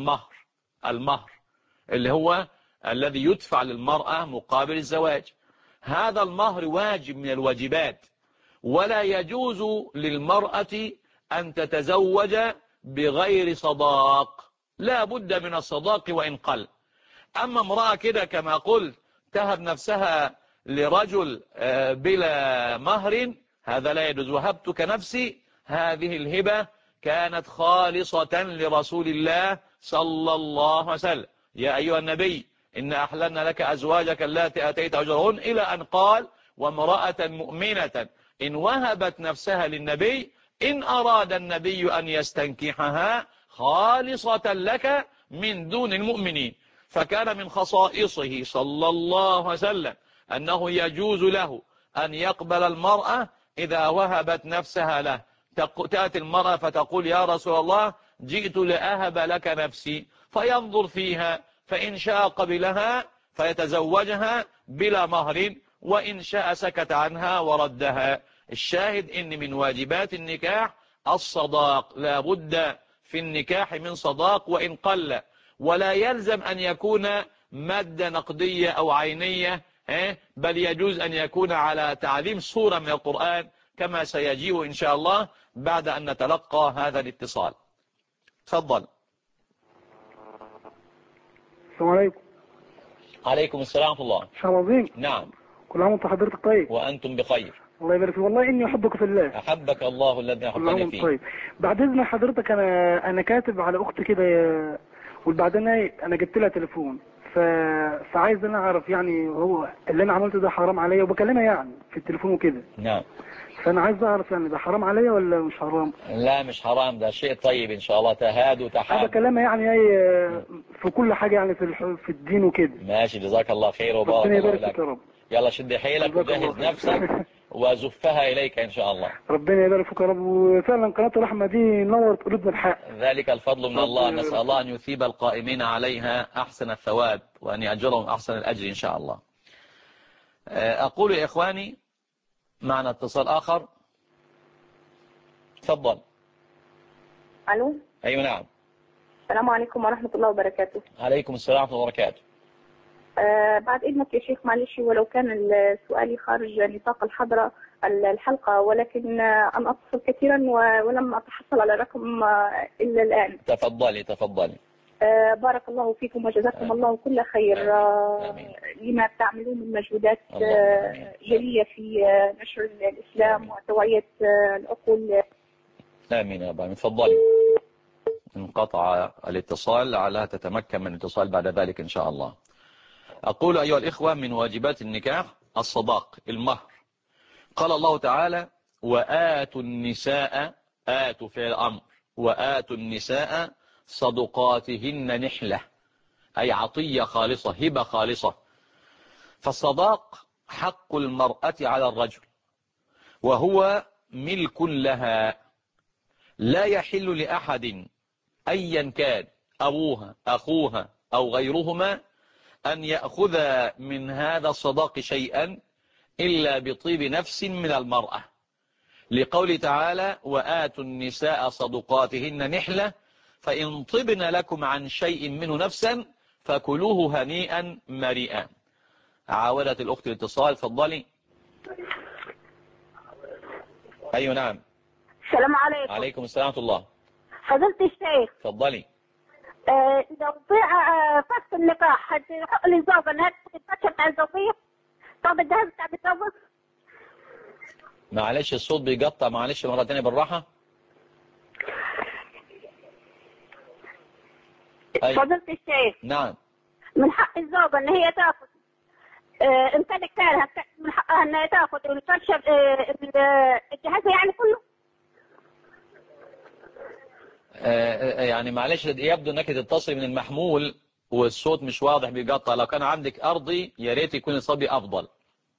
المهر اللي هو الذي يدفع للمرأة مقابل الزواج. هذا المهر واجب من الواجبات، ولا يجوز للمرأة أن تتزوج بغير صداق، لا بد من الصداق وإن قل. أما امرأة كده كما قلت تهب نفسها لرجل بلا مهر، هذا لا يجوز. وهبتك نفسي، هذه الهبة كانت خالصة لرسول الله صلى الله عليه وسلم. يا أيها النبي إن أحللنا لك أزواجك اللاتي آتيت أجرهن، إلى أن قال وامرأة مؤمنة إن وهبت نفسها للنبي إن أراد النبي أن يستنكحها خالصة لك من دون المؤمنين. فكان من خصائصه صلى الله عليه وسلم أنه يجوز له أن يقبل المرأة إذا وهبت نفسها له. تأتي المرأة فتقول يا رسول الله جئت لأهب لك نفسي، فينظر فيها، فإن شاء قبلها فيتزوجها بلا مهر، وإن شاء سكت عنها وردها. الشاهد إن من واجبات النكاح الصداق، لا بد في النكاح من صداق وإن قل، ولا يلزم أن يكون مادة نقدية أو عينية، بل يجوز أن يكون على تعليم سورة من القرآن كما سيجيء إن شاء الله بعد أن نتلقى هذا الاتصال. تفضل. السلام عليكم. عليكم السلام ورحمة الله. شربين. نعم. كل عام وانت حضرتك طيب. وأنتم بخير. الله يبارك فيك، والله إني أحبك في الله. أحبك الله الذي أحبني فيه. طيب، بعد إذن حضرتك أنا كاتب على أختي كده، وبعدين أنا جبت لها تليفون، فعايز أنا أعرف يعني هو اللي أنا عملته ده حرام عليا، وبكلمها يعني في التليفون وكده. نعم. فأنا عايز أعرف يعني ده حرام عليا ولا مش حرام؟ لا مش حرام، ده شيء طيب إن شاء الله، تهاد وتحاب. أنا بكلمها يعني في كل حاجة يعني في الدين وكده. ماشي، جزاك الله خير وبارك الله لك. يلا شد حيلك وجهز نفسك وزفها إليك إن شاء الله. ربنا يبارك فيك يا رب. وفعلا قناة الرحمة دي نورت قلوبنا الحق. ذلك الفضل من الله، نسأل الله أن يثيب القائمين عليها أحسن الثواب وأن يأجرهم أحسن الأجر إن شاء الله. أقول يا إخواني معنا اتصال آخر. تفضل. ألو. أيوة نعم. السلام عليكم ورحمة الله وبركاته. عليكم السلام ورحمة الله وبركاته. بعد إذنك يا شيخ، معلش ولو كان السؤال خارج نطاق الحلقة، ولكن أنا أتصل كثيرا ولم أتحصل على رقم إلا الآن. تفضلي تفضلي. بارك الله فيكم وجزاكم الله كل خير لما تعملون من مجهودات جلية في نشر الإسلام وتوعية العقول. آمين يا رب. تفضلي. انقطع الاتصال، لعلها تتمكن من الاتصال بعد ذلك إن شاء الله. أقول أيها الإخوة من واجبات النكاح الصداق، المهر. قال الله تعالى وآتوا النساء، آتوا فعل أمر، وآتوا النساء صدقاتهن نحلة، أي عطية خالصة، هبة خالصة. فالصداق حق المرأة على الرجل، وهو ملك لها، لا يحل لأحد أيا كان أبوها أخوها أو غيرهما أن يأخذ من هذا الصداق شيئا إلا بطيب نفس من المرأة، لقول تعالى وآتوا النساء صدقاتهن نحلة فإن طبن لكم عن شيء منه نفسا فكلوه هنيئا مريئا. عاودت الأخت الاتصال. فضلي. أيوة نعم. السلام عليكم. عليكم السلام ورحمة الله. فضلت الشيخ. فضلي. لو طيع فصل النكاح حق الزوجة انها تتفتش بتاع الزوجية، طب الجهاز بتاع الزوجة. معلش الصوت بيقطع، معلش مرة تانية بالراحة. فضلت الشيخ. نعم. من حق الزوجة ان هي تاخذ ان كان كارها، من حقها ان هي تاخذ الفرشة الجهاز يعني كله. يعني معلش يبدو انك تتصل من المحمول والصوت مش واضح بيقطع. لو كان عندك ارضي يا ريت يكون الصوت افضل.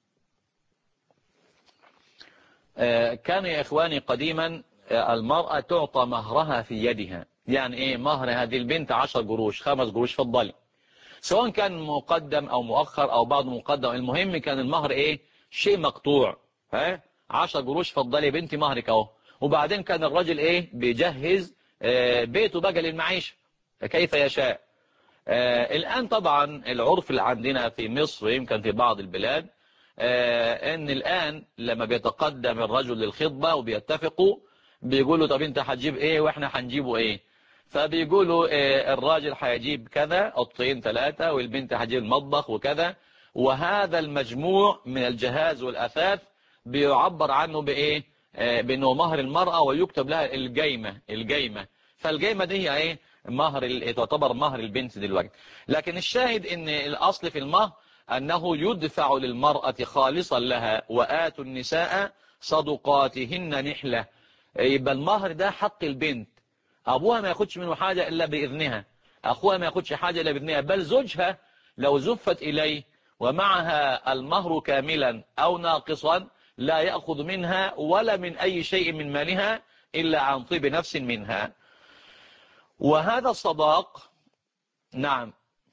كان يا اخواني قديما المرأة تعطى مهرها في يدها. يعني ايه مهر هذه البنت؟ 10 قروش 5 قروش. فضلي. سواء كان مقدم او مؤخر او بعض مقدم، المهم كان المهر ايه؟ شيء مقطوع. 10 قروش فضلي بنتي مهرك اهو. وبعدين كان الرجل ايه؟ بيجهز بيته بقى للمعيشة كيف يشاء. الآن طبعا العرف اللي عندنا في مصر يمكن في بعض البلاد ان الآن لما بيتقدم الرجل للخطبة وبيتفقوا بيقولوا طب انت هتجيب ايه واحنا هنجيبه ايه. فبيقولوا الراجل هيجيب كذا قطين 3 والبنت هتجيب المطبخ وكذا، وهذا المجموع من الجهاز والأثاث بيعبر عنه بإيه؟ بأنه مهر المرأة، ويكتب لها الجيمة. فالجيمة دي هي إيه؟ تعتبر مهر البنت دلوقتي. لكن الشاهد ان الأصل في المهر أنه يدفع للمرأة خالصا لها، وآتوا النساء صدقاتهن نحلة. يبقى المهر ده حق البنت، أبوها ما ياخدش منه حاجة إلا بإذنها، أخوها ما ياخدش حاجة إلا بإذنها، بل زوجها لو زفت إليه ومعها المهر كاملا أو ناقصا لا يأخذ منها ولا من أي شيء من مالها إلا عن طيب نفس منها. وهذا الصداق. نعم.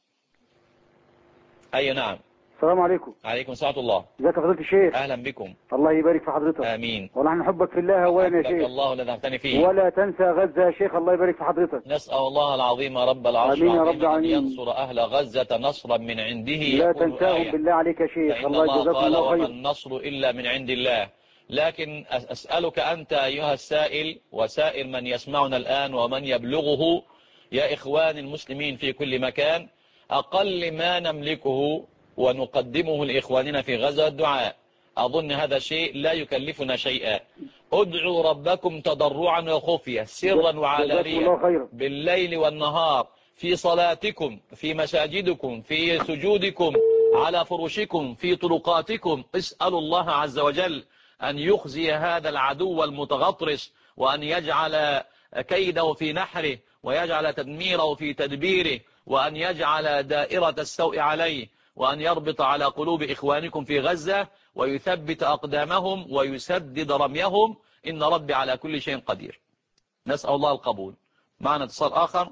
أي نعم. السلام عليكم. عليكم السلام الله. ازيك يا فضيلة الشيخ؟ أهلا بكم. الله يبارك في حضرتك. آمين. ونحن نحبك في الله أولا يا شيخ. الله الذي أعطاني فيه. ولا تنسى غزة يا شيخ، الله يبارك في حضرتك. نسأل الله العظيم رب العرش العظيم أن ينصر أهل غزة نصرا من عنده. لا تنساهم بالله عليك يا شيخ. فإن الله يجزاكم قال الله وما خير. النصر إلا من عند الله. لكن أسألك أنت أيها السائل وسائر من يسمعنا الآن ومن يبلغه، يا إخوان المسلمين في كل مكان، أقل ما نملكه ونقدمه لإخواننا في غزة الدعاء. أظن هذا شيء لا يكلفنا شيئا. ادعوا ربكم تضرعا وخفية، سرا وعلانية، بالليل والنهار، في صلاتكم، في مساجدكم، في سجودكم، على فرشكم، في طرقاتكم. اسألوا الله عز وجل أن يخزي هذا العدو المتغطرس، وأن يجعل كيده في نحره، ويجعل تدميره في تدبيره، وأن يجعل دائرة السوء عليه، وأن يربط على قلوب إخوانكم في غزة، ويثبت أقدامهم ويسدد رميهم. إن ربي على كل شيء قدير. نسأل الله القبول. معنا اتصال آخر.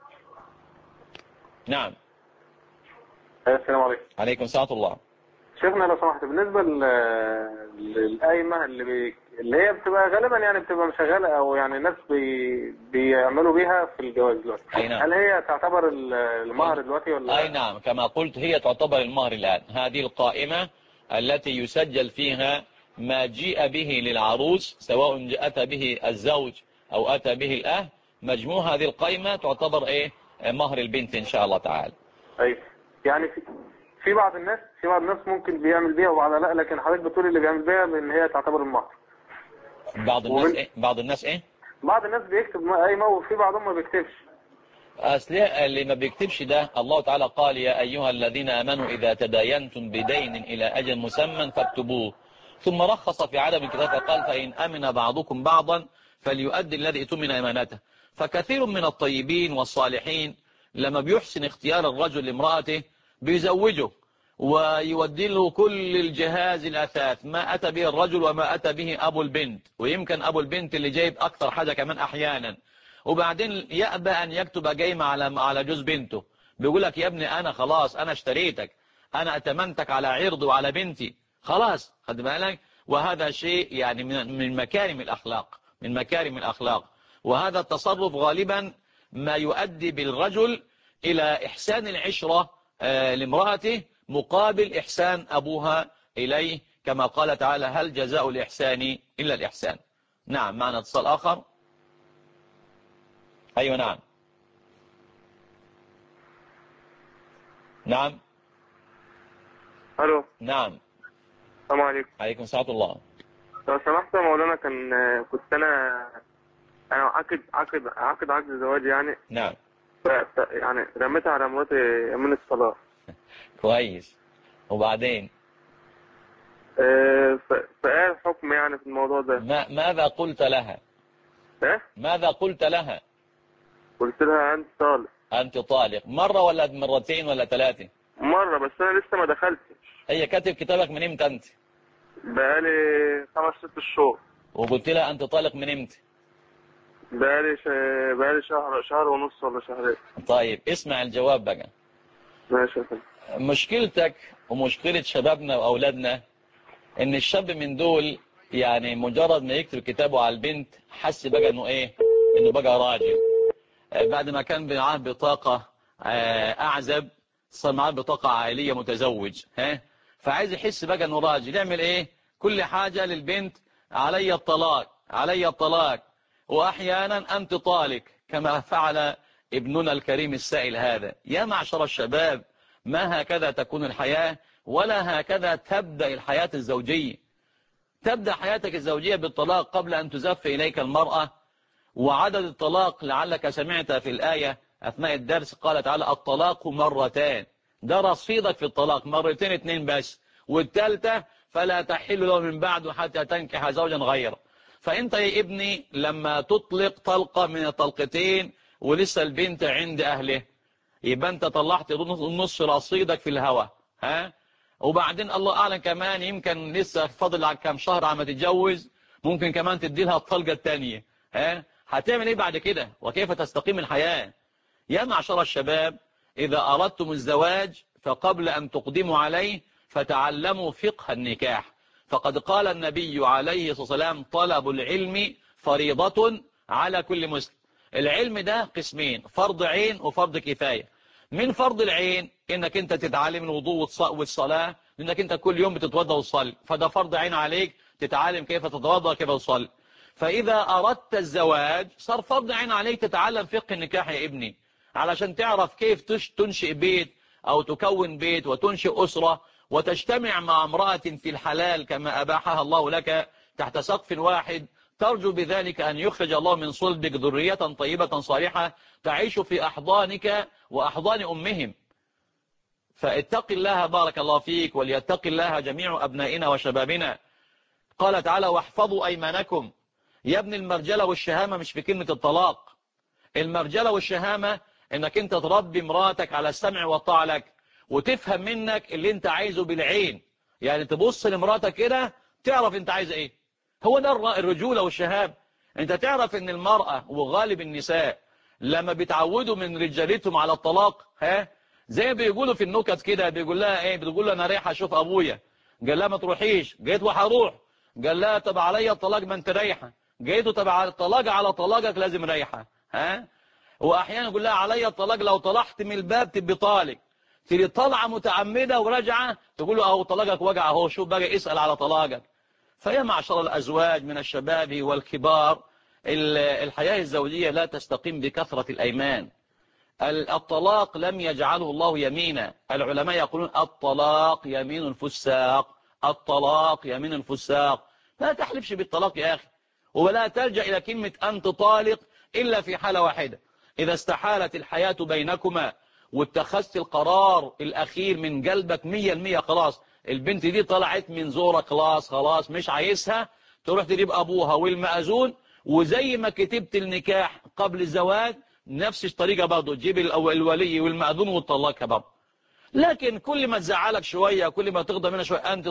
نعم. السلام عليكم. عليكم السلام الله. شيخنا لو سمحت، بالنسبة للقايمة اللي هي بتبقى غالبا يعني بتبقى مشغلة، أو يعني الناس بيعملوا بيها في الجواز دلوقتي، نعم. هل هي تعتبر المهر دلوقتي ولا؟ أي نعم، كما قلت هي تعتبر المهر الآن. هذه القائمة التي يسجل فيها ما جيء به للعروس، سواء أتى به الزوج أو أتى به الأهل، مجموع هذه القائمة تعتبر إيه؟ مهر البنت إن شاء الله تعالى. أي يعني في بعض الناس ممكن بيعمل بيها وبعض لا، لكن حضرتك بتقول اللي بيعمل بيها ان هي تعتبر المهر. بعض الناس إيه؟ بعض الناس إيه؟ بعض الناس بيكتب قايمة وفي بعضهم ما بيكتبش. أصل اللي ما بيكتبش ده الله تعالى قال يا أيها الذين آمنوا إذا تداينتم بدين إلى أجل مسمى فاكتبوه، ثم رخص في عدم الكتاب فقال فإن أمن بعضكم بعضا فليؤدي الذي اؤتمن أمانته. فكثير من الطيبين والصالحين لما بيحسن اختيار الرجل لامرأته بيزوجه ويودي له كل الجهاز الأثاث، ما أتى به الرجل وما أتى به أبو البنت، ويمكن أبو البنت اللي جايب أكثر حاجة كمان أحيانا. وبعدين يأبى أن يكتب جايمة على جوز بنته، بيقول لك يا ابني أنا خلاص أنا اشتريتك، أنا أتمنتك على عرض وعلى بنتي، خلاص خد بالك. وهذا شيء يعني من مكارم الأخلاق، من مكارم الأخلاق. وهذا التصرف غالبا ما يؤدي بالرجل إلى إحسان العشرة لامرأته مقابل إحسان أبوها إليه، كما قال تعالى هل جزاء الإحسان إلا الإحسان. نعم. معنا اتصال آخر. أيوة نعم. نعم. الو. نعم. السلام عليكم. عليكم السلام الله. لو سمحت يا مولانا، كنت انا عقد زواج يعني. نعم. يعني رميتها على مراتي من الصلاة. كويس. وبعدين فايه الحكم يعني في الموضوع ده؟ ماذا قلت لها؟ ايه؟ ماذا قلت لها؟ قلت لها انت طالق. أنت طالق مرة ولا مرتين ولا 3؟ مرة بس، انا لسه ما دخلتش. هي كاتب كتابك من امتى انت؟ بقالي 5-6 شهور. وقلت لها أنت طالق من امتى؟ بقالي شهر ونص ولا شهرين. طيب اسمع الجواب بقى. ماشي يا فندم. مشكلتك ومشكلة شبابنا وأولادنا إن الشاب من دول يعني مجرد ما يكتب كتابه على البنت حس بقى إنه إيه؟ إنه بقى راجل. بعد ما كان معاه بطاقة أعزب صار معاه بطاقة عائلية متزوج، فعايز يحس بقى إنه راجل. يعمل إيه؟ كل حاجة للبنت علي الطلاق علي الطلاق، وأحيانا أنت طالق كما فعل ابننا الكريم السائل هذا. يا معشر الشباب، ما هكذا تكون الحياة، ولا هكذا تبدأ الحياة الزوجية. تبدأ حياتك الزوجية بالطلاق قبل أن تزف إليك المرأة. وعدد الطلاق لعلك سمعت في الآية أثناء الدرس قال تعالى الطلاق مرتان. ده رصيدك في الطلاق مرتين، 2 بس، والثالثة فلا تحل له من بعد حتى تنكح زوجا غيره. فأنت يا ابني لما تطلق طلقة من الطلقتين ولسه البنت عند أهله، يبقى أنت طلعت نص رصيدك في الهوى. وبعدين الله أعلم كمان يمكن لسه فاضل على كام شهر عم تتجوز، ممكن كمان تدي لها الطلقة الثانية. هتعمل ايه بعد كده؟ وكيف تستقيم الحياة؟ يا معشر الشباب، إذا أردتم الزواج فقبل أن تقدموا عليه فتعلموا فقه النكاح. فقد قال النبي عليه الصلاة والسلام طلب العلم فريضة على كل مسلم. العلم ده قسمين، فرض عين وفرض كفاية. من فرض العين انك انت تتعلم الوضوء والصلاة، لانك انت كل يوم بتتوضا وتصلي، فده فرض عين عليك تتعلم كيف تتوضا وكيف تصلي. فإذا أردت الزواج صار فرض عين عليك تتعلم فقه النكاح يا ابني، علشان تعرف كيف تنشئ بيت أو تكون بيت وتنشئ أسرة وتجتمع مع امرأة في الحلال كما أباحها الله لك تحت سقف واحد، ترجو بذلك أن يخرج الله من صلبك ذرية طيبة صالحة تعيش في أحضانك وأحضان أمهم. فاتق الله بارك الله فيك، وليتق الله جميع أبنائنا وشبابنا. قال تعالى واحفظوا أيمانكم. يا ابن المرجلة والشهامة مش في كلمة الطلاق. المرجلة والشهامة انك انت تربي مراتك على السمع والطاعة لك، وتفهم منك اللي انت عايزه بالعين. يعني تبص لمراتك كده تعرف انت عايز ايه. هو ده الرجولة والشهامة. انت تعرف ان المرأة وغالب النساء لما بيتعودوا من رجالتهم على الطلاق، زي ما بيقولوا في النكت كده، بيقول لها ايه، بتقول له انا رايح اشوف ابويا، قال لها ما تروحيش، قالت له هروح، قال لها طب عليا الطلاق ما انت رايحه، جيته تبع الطلاق على طلاقك لازم رايحه. واحيانا يقول لها عليا الطلاق لو طلعت من الباب تبقى طالق، تيجي طالعه متعمده وراجعه تقول له اهو طلاقك وجع اهو، شوف بقى اسال على طلاقك. فيا معشر الازواج من الشباب والكبار، الحياه الزوجيه لا تستقيم بكثره الايمان. الطلاق لم يجعله الله يمينا. العلماء يقولون الطلاق يمين الفساق، الطلاق يمين الفساق. لا تحلفش بالطلاق يا أخي، ولا تلجأ إلى كلمة أنت طالق إلا في حالة واحدة، إذا استحالت الحياة بينكما واتخذت القرار الأخير من قلبك 100%، خلاص البنت دي طلعت من زورك، خلاص مش عايزها، تروح تجيب أبوها والمأذون، وزي ما كتبت النكاح قبل الزواج نفس الطريقة برضه تجيب الولي والمأذون وتطلقها برضه. لكن كل ما تزعلك شوية، كل ما تغضب منها شوية، أنت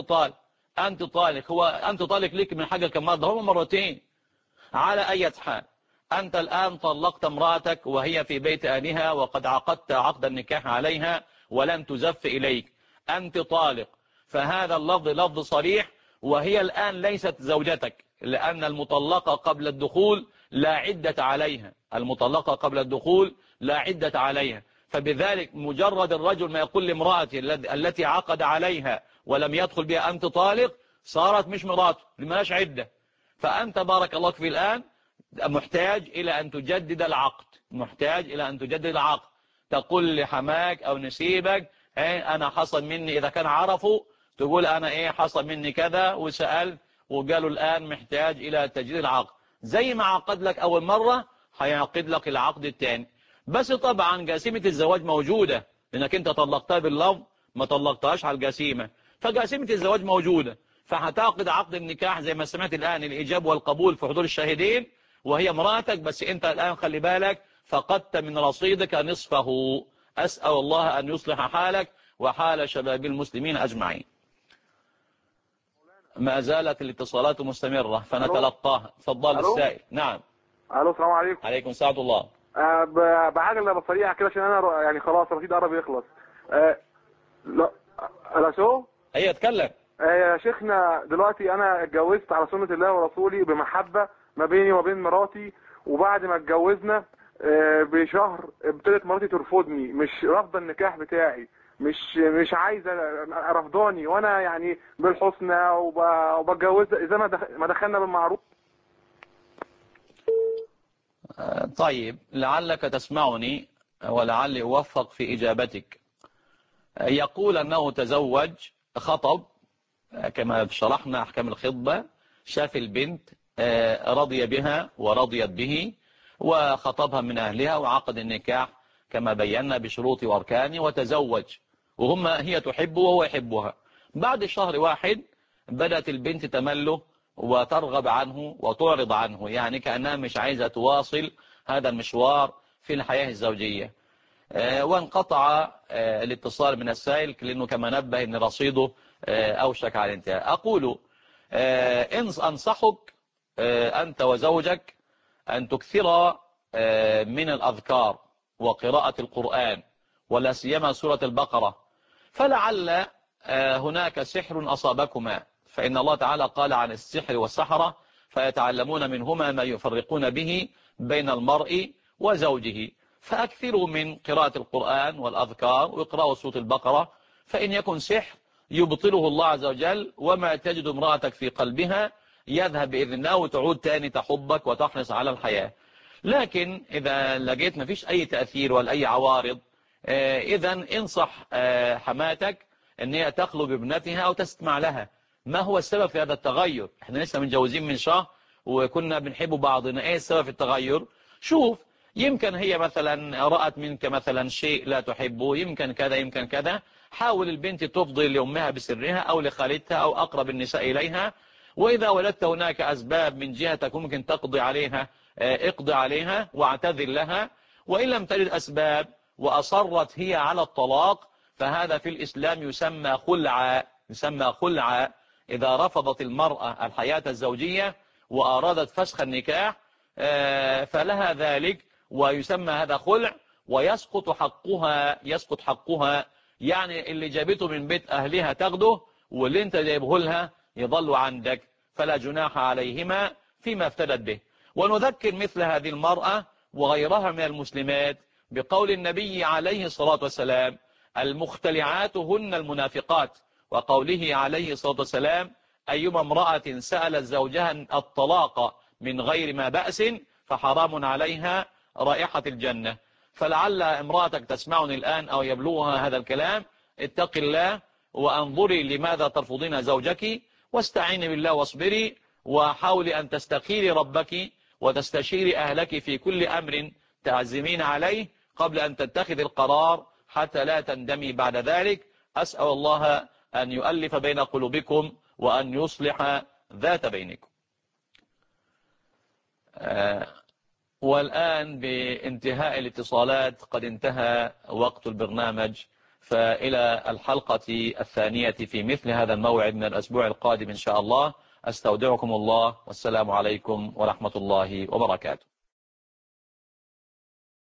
طالق. هو أنت طالق ليك من حاجة كم مرة؟ هم مرتين. على أي حال أنت الآن طلقت امرأتك وهي في بيت أهلها، وقد عقدت عقد النكاح عليها ولم تزف إليك، أنت طالق. فهذا اللفظ لفظ صريح، وهي الآن ليست زوجتك، لأن المطلقة قبل الدخول لا عدة عليها، المطلقة قبل الدخول لا عدة عليها. فبذلك مجرد الرجل ما يقول لامرأته التي عقد عليها ولم يدخل بها أنت طالق، صارت مش مراته، لماش عدة. فأنت بارك الله في الآن محتاج إلى أن تجدد العقد، تقول لحماك أو نسيبك أنا حصل مني، إذا كان عرفوا تقول أنا حصل مني كذا وسألت وقالوا الآن محتاج إلى تجديد العقد. زي ما عقد لك أول مرة هيعقد لك العقد الثاني. بس طبعا جاسمة الزواج موجودة، لأنك أنت طلقتها باللفظ ما طلقتهاش على الجاسمة، فجاسمة الزواج موجودة. فهتعقد عقد النكاح زي ما سمعت الآن، الإيجاب والقبول في حضور الشاهدين، وهي امرأتك، بس أنت الآن خلي بالك فقدت من رصيدك نصفه. أسأل الله أن يصلح حالك وحال شباب المسلمين أجمعين. ما زالت الاتصالات مستمرة فنتلقاها. تفضل السائل. نعم. الو السلام عليكم. عليكم السلام الله. بعجل بسريع كده عشان انا يعني خلاص الرصيد قرب يخلص. لا شو هي اتكلم. يا شيخنا دلوقتي انا اتجوزت على سنة الله ورسوله بمحبة ما بيني وبين مراتي، وبعد ما اتجوزنا بشهر ابتدت مراتي ترفضني، مش رافضه النكاح بتاعي، مش عايزه، رفضاني، وانا يعني بالحسنى وبتجوز اذا ما دخلنا بالمعروف. طيب، لعلك تسمعني ولعلي أوفق في إجابتك. يقول أنه تزوج، خطب، كما شرحنا أحكام الخطبة، شاف البنت، رضي بها ورضيت به وخطبها من أهلها وعقد النكاح كما بينا بشروط وأركانه وتزوج، هي تحبه وهو يحبها. بعد شهر واحد بدأت البنت تمله وترغب عنه وتعرض عنه، يعني كأنها مش عايزة تواصل هذا المشوار في الحياة الزوجية. وانقطع الاتصال من السائل لأنه كما نبه أن رصيده أوشك على الانتهاء. أقول أنصحك أنت وزوجك أن تكثر من الأذكار وقراءة القرآن، ولا سيما سورة البقرة، فلعل هناك سحر أصابكما، فإن الله تعالى قال عن السحر والسحرة فيتعلمون منهما ما يفرقون به بين المرء وزوجه. فأكثروا من قراءة القرآن والأذكار وإقراء سورة البقرة، فإن يكن سحر يبطله الله عز وجل، وما تجد امرأتك في قلبها يذهب بإذن الله وتعود تاني تحبك وتحرص على الحياة. لكن إذا لقيت ما فيش أي تأثير ولا أي عوارض، إذا انصح حماتك أن هي تخلو بابنتها أو تستمع لها. ما هو السبب في هذا التغير؟ احنا لسه متجوزين من شهر وكنا بنحب بعضنا، ايه السبب في التغير؟ شوف، يمكن هي مثلا رأت منك مثلا شيء لا تحبه، يمكن كذا يمكن كذا. حاول البنت تفضي لأمها بسرها أو لخالتها أو أقرب النساء إليها، وإذا وجدت هناك أسباب من جهتك ممكن تقضي عليها، اقضي عليها واعتذر لها. وإن لم تجد أسباب وأصرت هي على الطلاق، فهذا في الإسلام يسمى خلع. إذا رفضت المرأة الحياة الزوجية وأرادت فسخ النكاح فلها ذلك، ويسمى هذا خلع، ويسقط حقها. يعني اللي جابته من بيت أهلها تاخده، واللي انت جايبه لها يظل عندك، فلا جناح عليهما فيما افتدت به. ونذكر مثل هذه المرأة وغيرها من المسلمات بقول النبي عليه الصلاة والسلام: المختلعات هن المنافقات، وقوله عليه الصلاة والسلام: أيما امرأة سألت زوجها الطلاق من غير ما بأس فحرام عليها رائحة الجنة. فلعل امرأتك تسمعني الآن أو يبلغها هذا الكلام، اتق الله وانظري لماذا ترفضين زوجك، واستعيني بالله واصبري، وحاولي أن تستخيري ربك وتستشيري أهلك في كل أمر تعزمين عليه قبل أن تتخذ القرار حتى لا تندمي بعد ذلك. أسأل الله أن يؤلف بين قلوبكم وأن يصلح ذات بينكم. والآن بانتهاء الاتصالات قد انتهى وقت البرنامج، فإلى الحلقة الثانية في مثل هذا الموعد من الأسبوع القادم إن شاء الله. أستودعكم الله، والسلام عليكم ورحمة الله وبركاته.